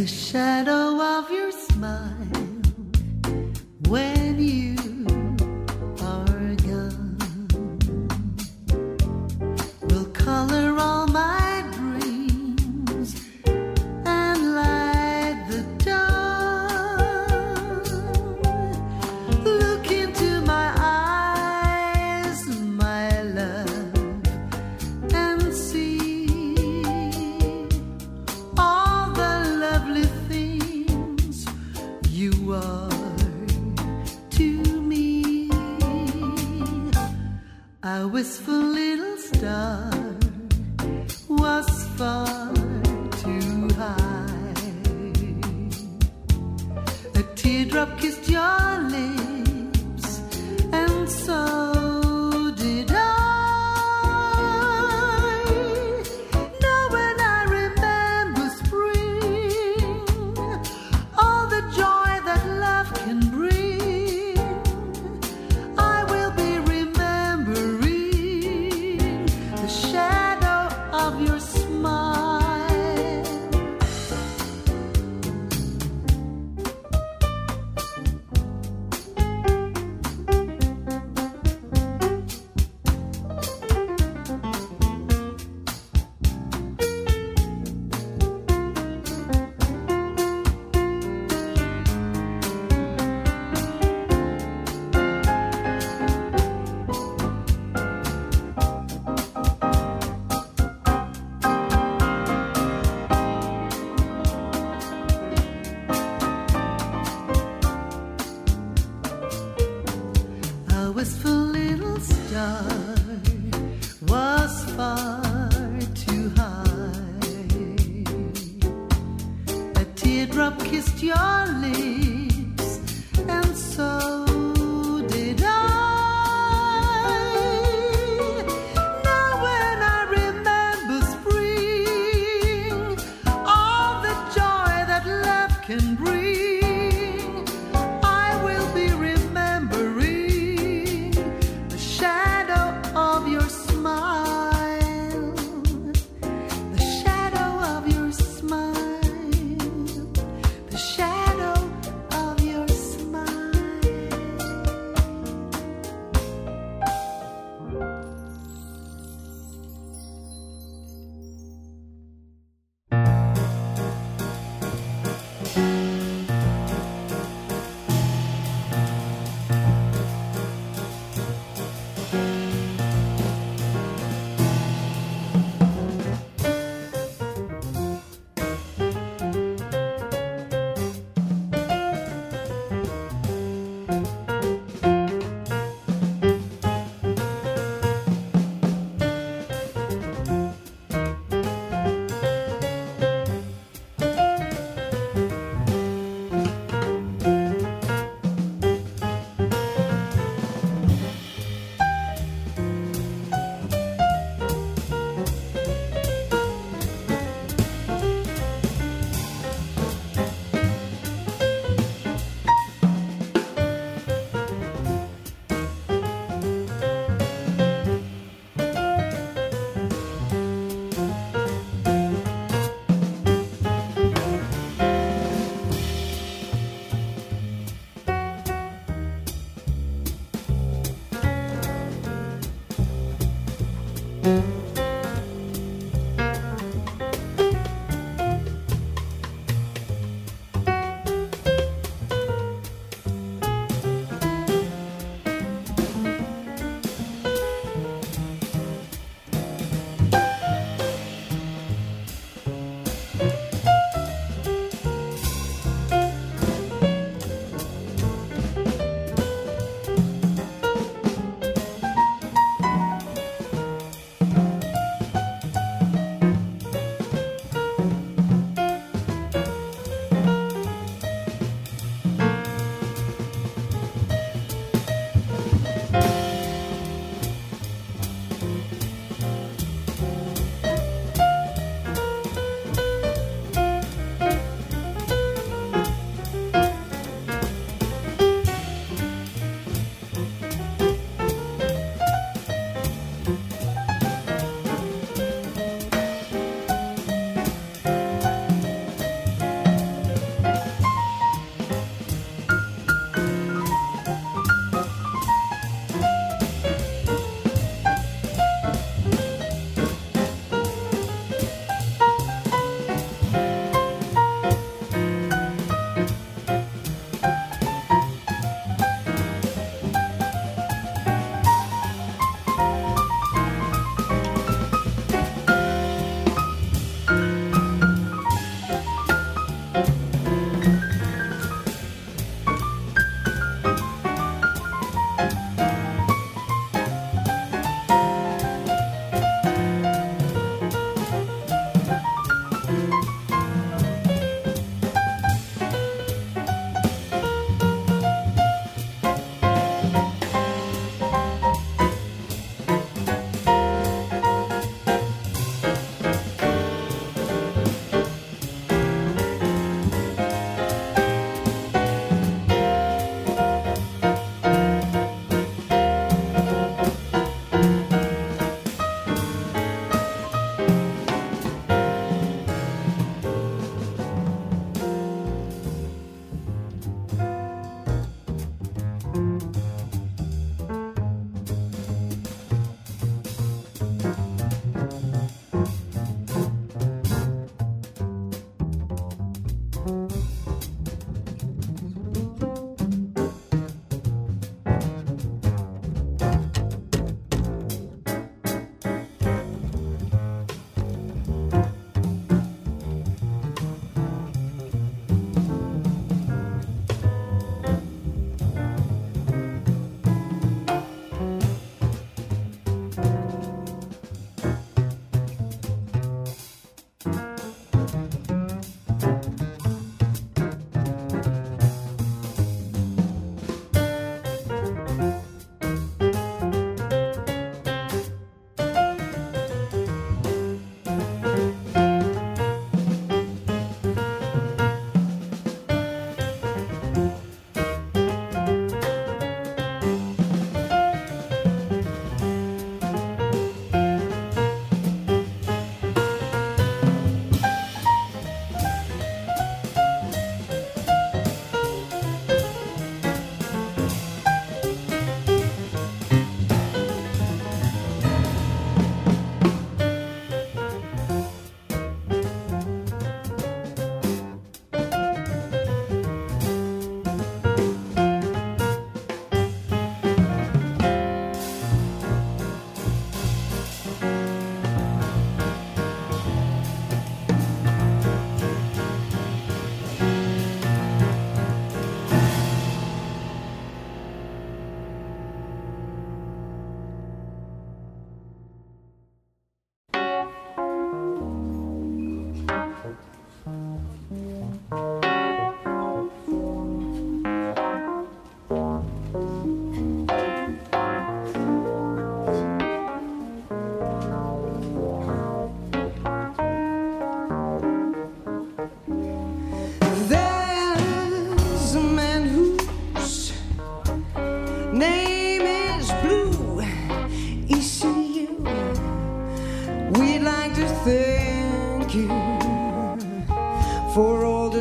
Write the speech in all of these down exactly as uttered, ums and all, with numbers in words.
The shadow of your smile when you are gone will color all my dreams and light the dawn. Look into my eyes, my love, and see all the lovely things you are to me. A wistful little star was far too high. A teardrop kissed your lips, and so did I. Now when I remember spring, all the joy that love can bring, I will be remembering the shadow of your smile. A wistful little star was far too high. A teardrop kissed your lips, and so did I. Now when I remember spring, all the joy that love can bring, I will be remembering the shadow of your smile, the shadow of your smile, the shadow of your smile.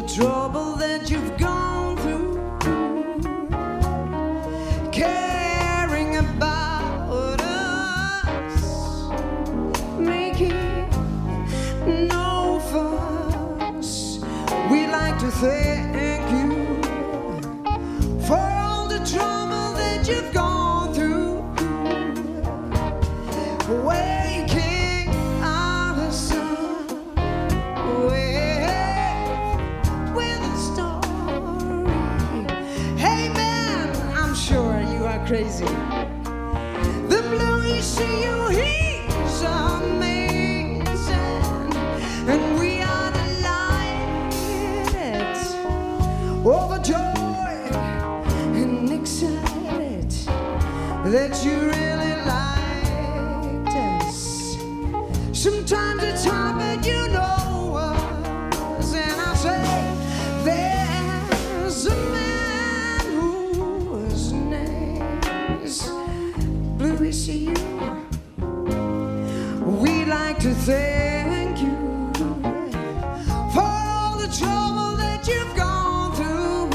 trouble that you've gone through, caring about us, making no fuss. We like to thank you for all the trouble that you've gone through, waking our sun with, with a story. Hey man, I'm sure you are crazy. The blue you see you, he's amazing, and we are delighted, overjoyed and excited that you really liked us. Sometimes it's hard, but you know us. And I say, there's a man whose name is Bluey C U. We like to thank you for all the trouble that you've gone through.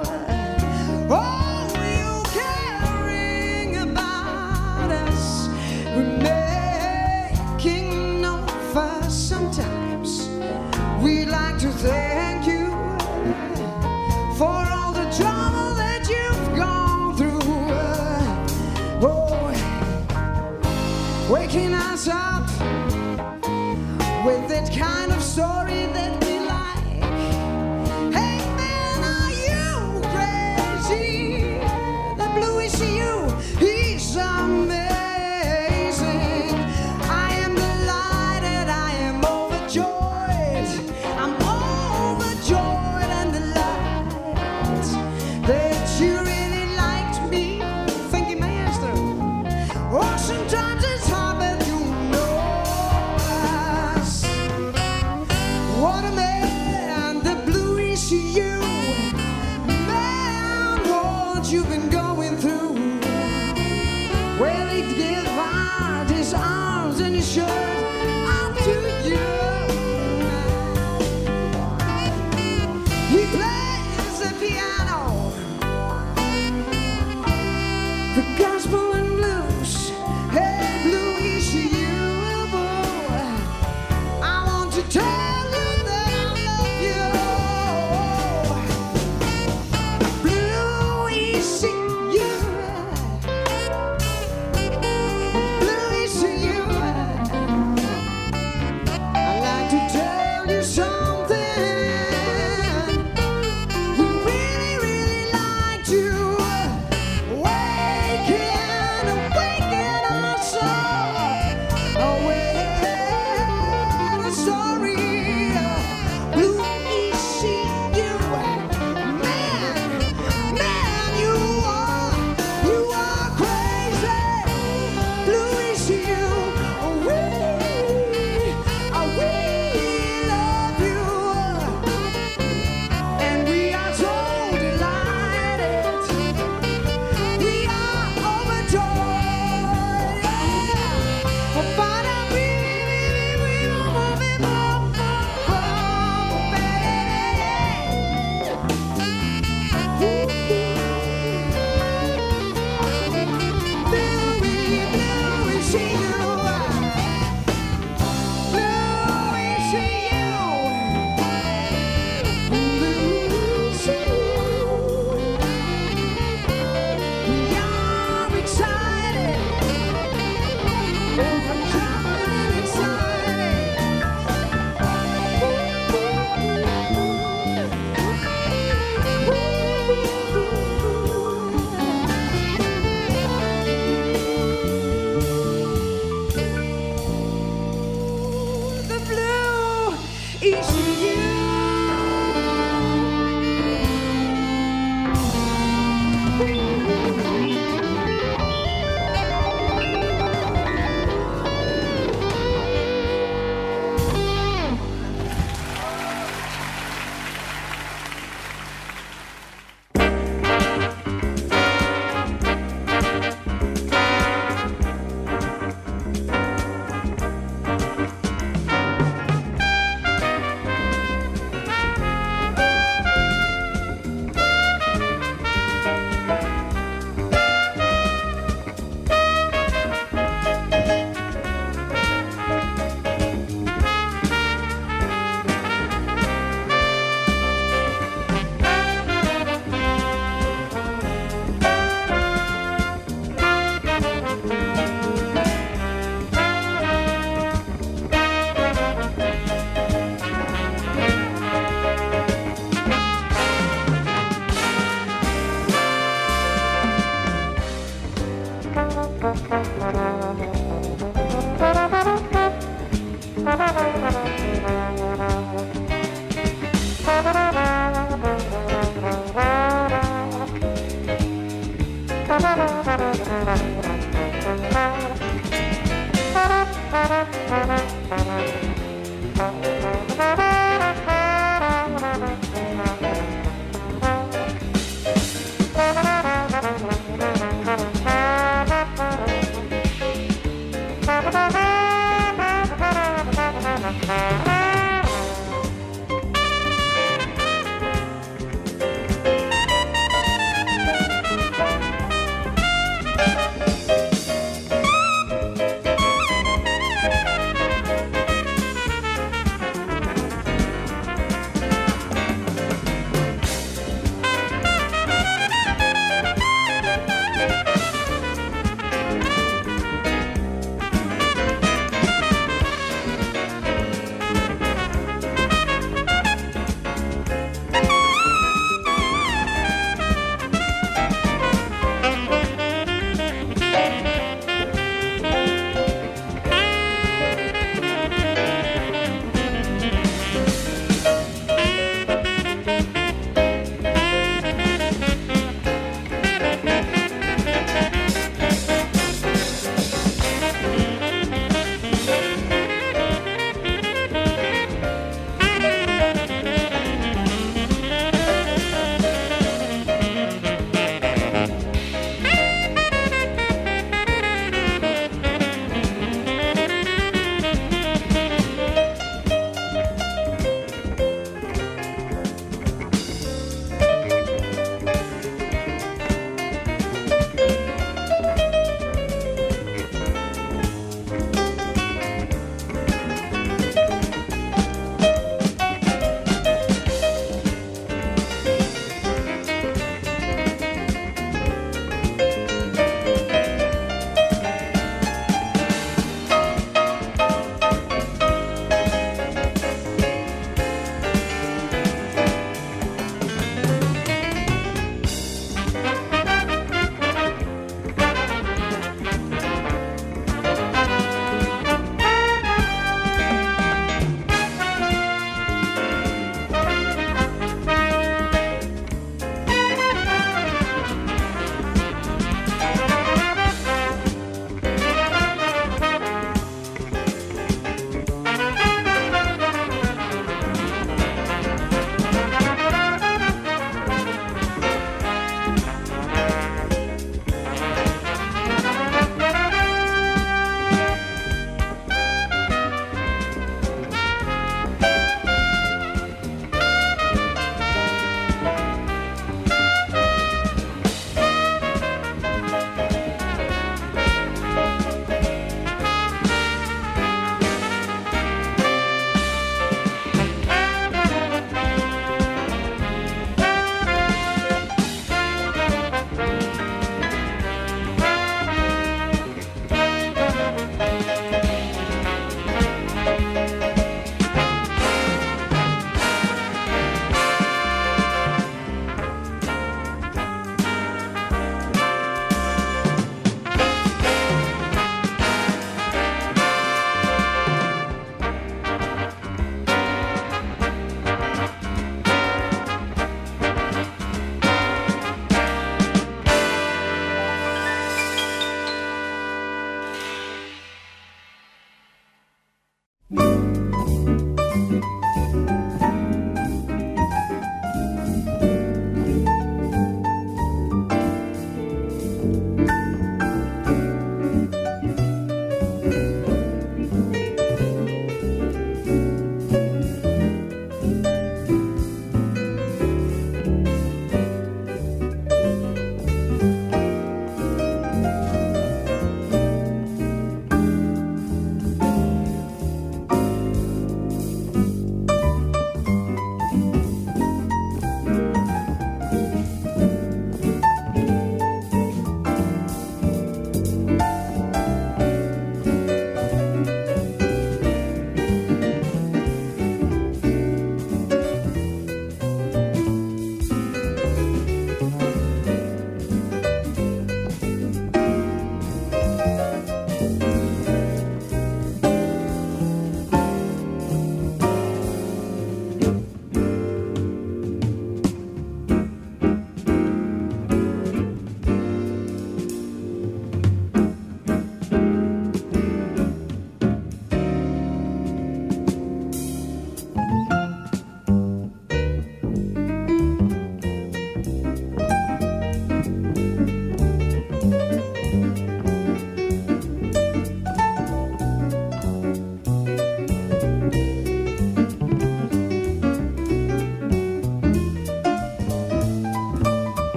Oh, you caring about us, we're making no fuss. Sometimes we like to thank you for all the trouble that you've gone through. Oh, waking us up with that kind of story that we like. Hey man, are you crazy? The Bluey C U, he's amazing. I am delighted, I am overjoyed. I'm overjoyed and delighted that you really liked me. Thank you, maestro. Oh, sometimes it's hard, but you know us. What a man, the Bluey C U. Man, what you've been going through. Well, he divided his arms and his shirt up to you. He plays the piano, the gospel and blues. Hey, Bluey C U, boy, I want to tell you that I love you. Bluey C U, Bluey C U, I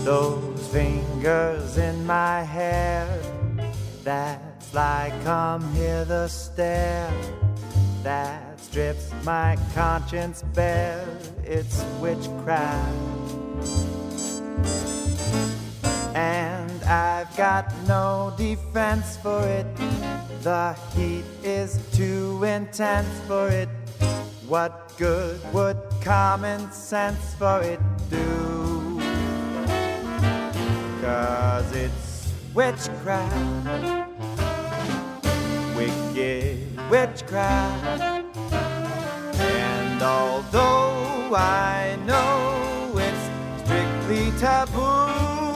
those fingers in my hair, that's like come hither stare, that strips my conscience bare, it's witchcraft. And I've got no defense for it, the heat is too intense for it. What good would common sense for it do? 'Cause it's witchcraft, wicked witchcraft. And although I know it's strictly taboo,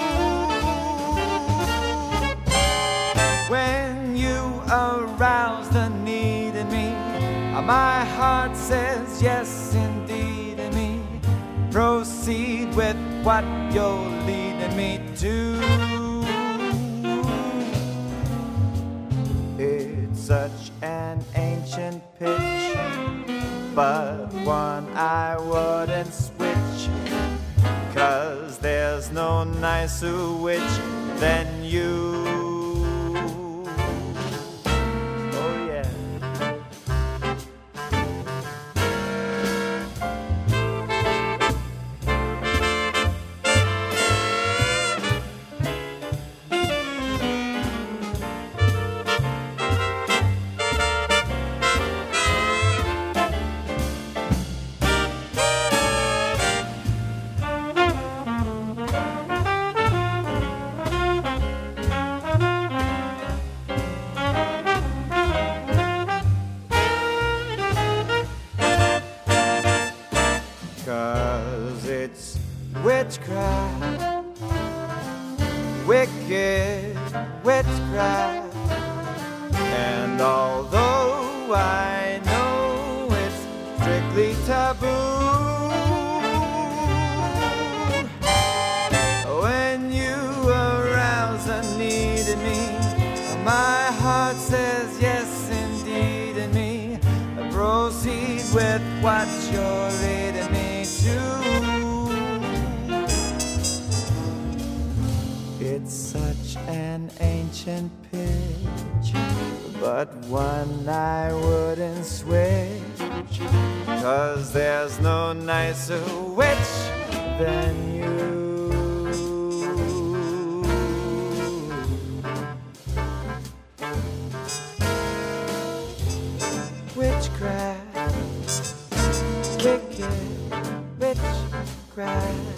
when you arouse the need in me, my heart says yes indeed in me. Proceed with what you're leading me to. It's such an ancient pitch, but one I wouldn't switch, 'cause there's no nicer witch than you. Witchcraft, wicked witchcraft. And although I know it's strictly taboo, when you arouse a need in me, my heart says yes indeed in me. Proceed with what you're leading me to. It's such an ancient pitch, but one I wouldn't switch, 'cause there's no nicer witch than you. Witchcraft, wicked witchcraft.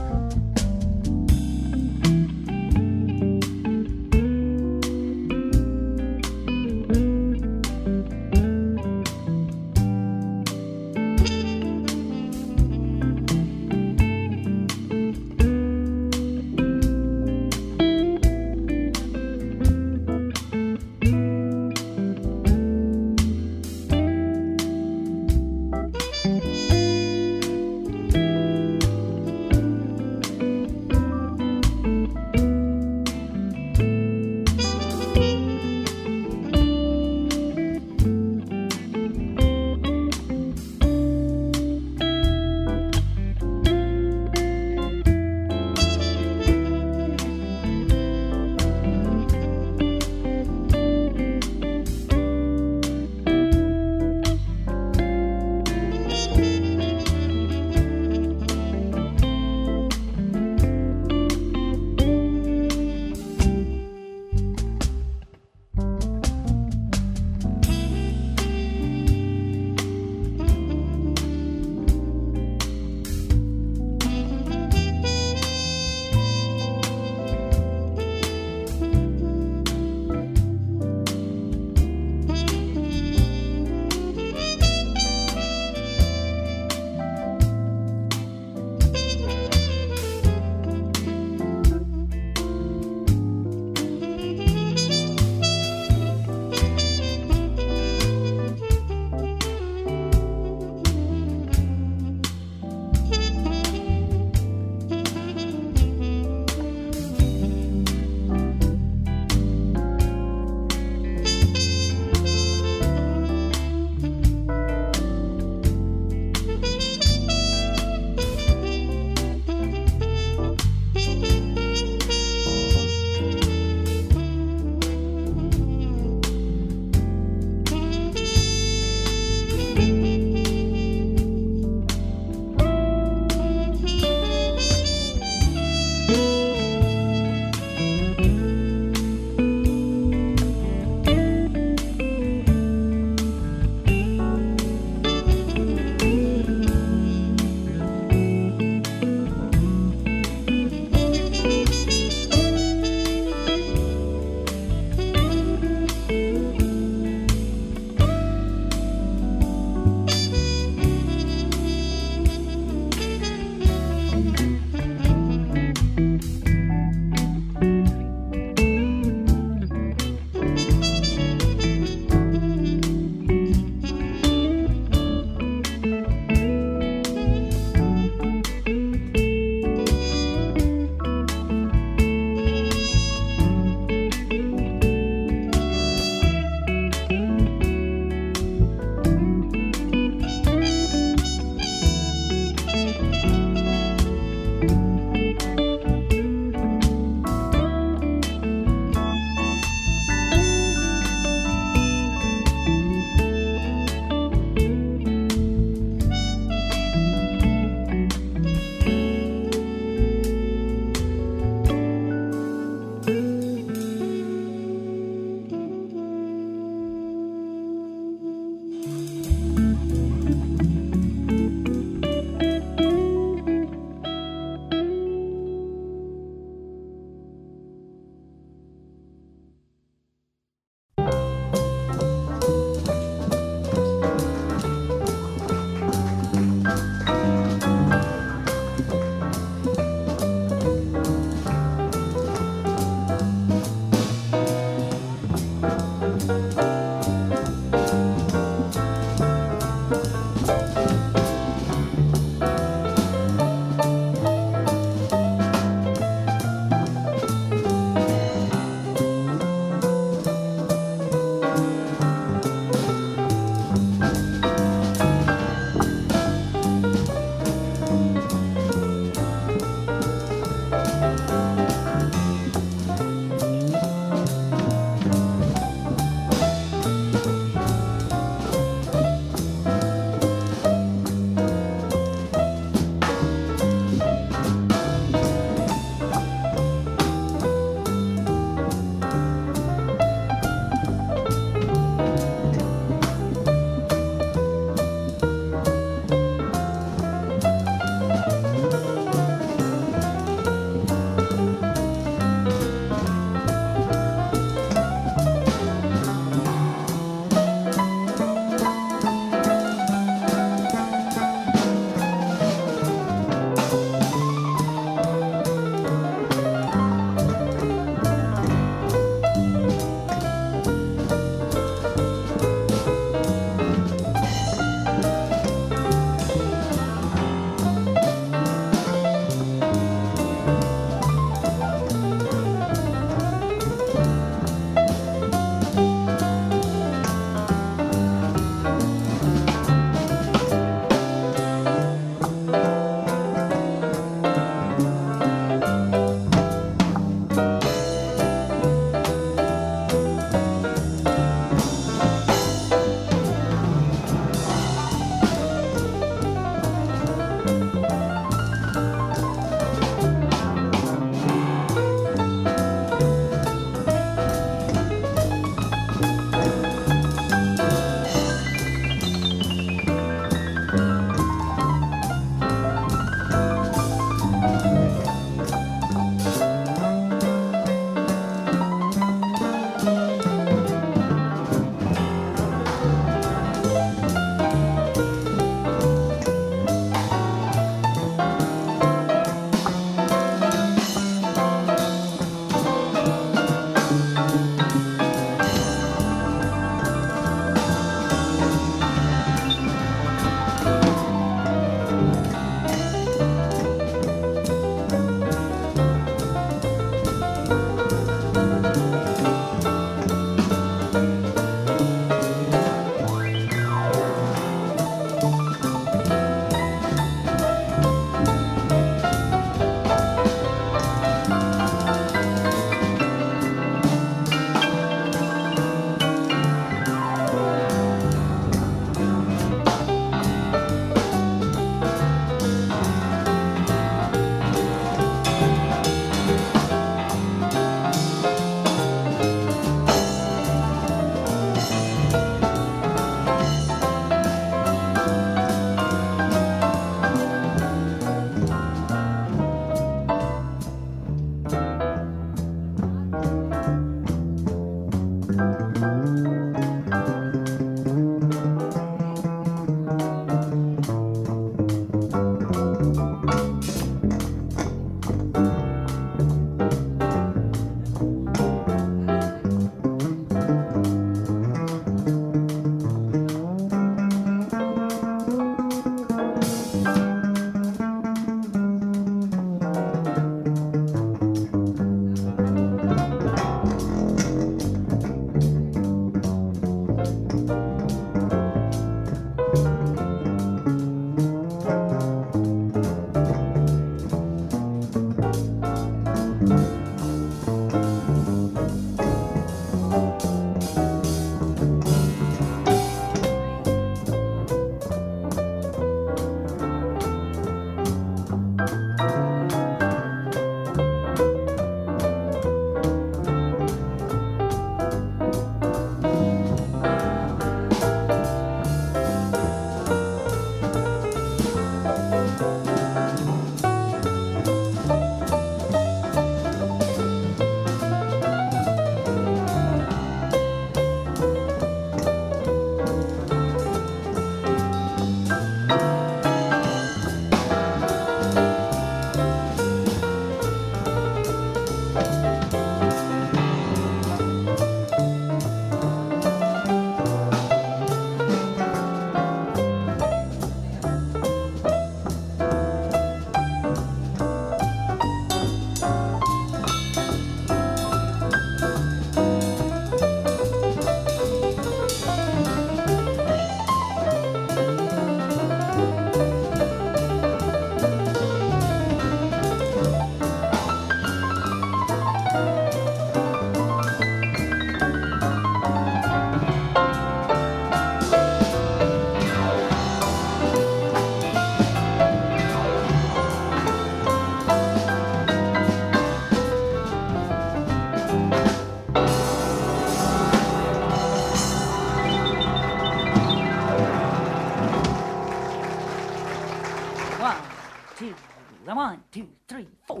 One, two, three, four.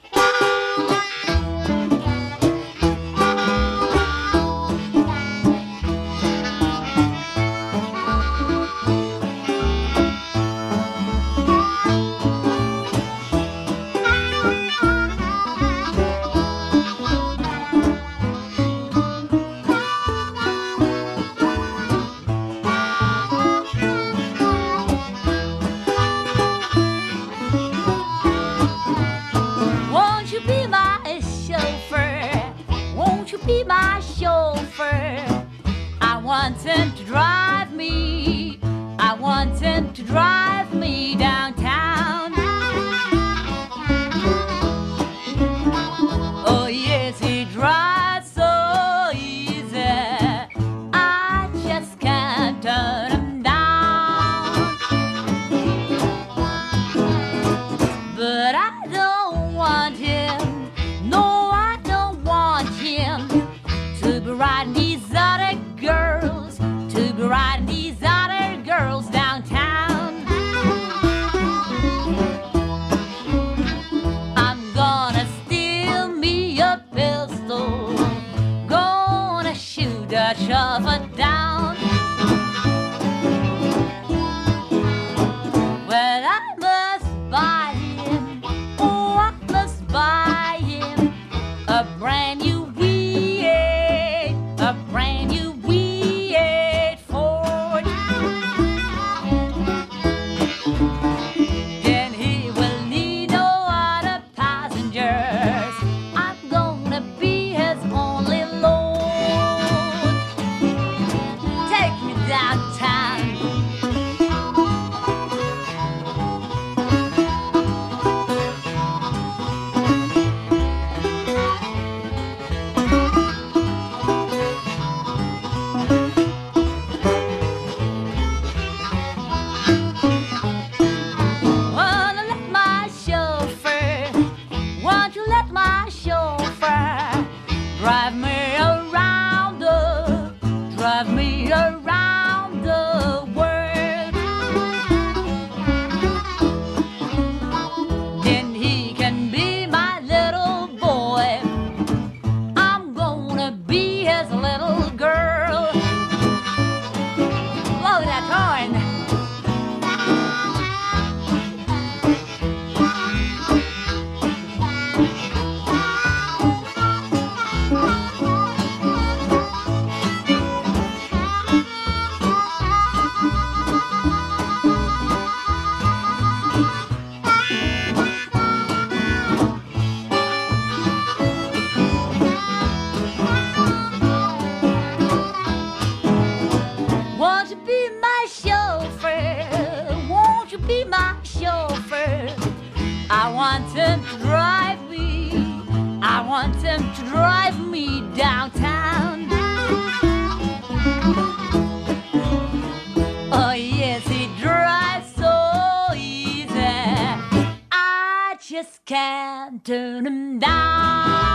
Be my chauffeur. I want him to drive me. I want him to drive me downtown. Oh yes, he drives so easy. I just can't turn him down. But I don't want him. No, I don't want him to be riding these other girls, to be riding these other girls downtown. I'm gonna steal me a pistol, gonna shoot a chauffeur down. Well, I must buy him, oh, I must buy him a brand new a brand new V eight Ford. Then he will need no other passengers. I'm gonna be his only load. turn him down.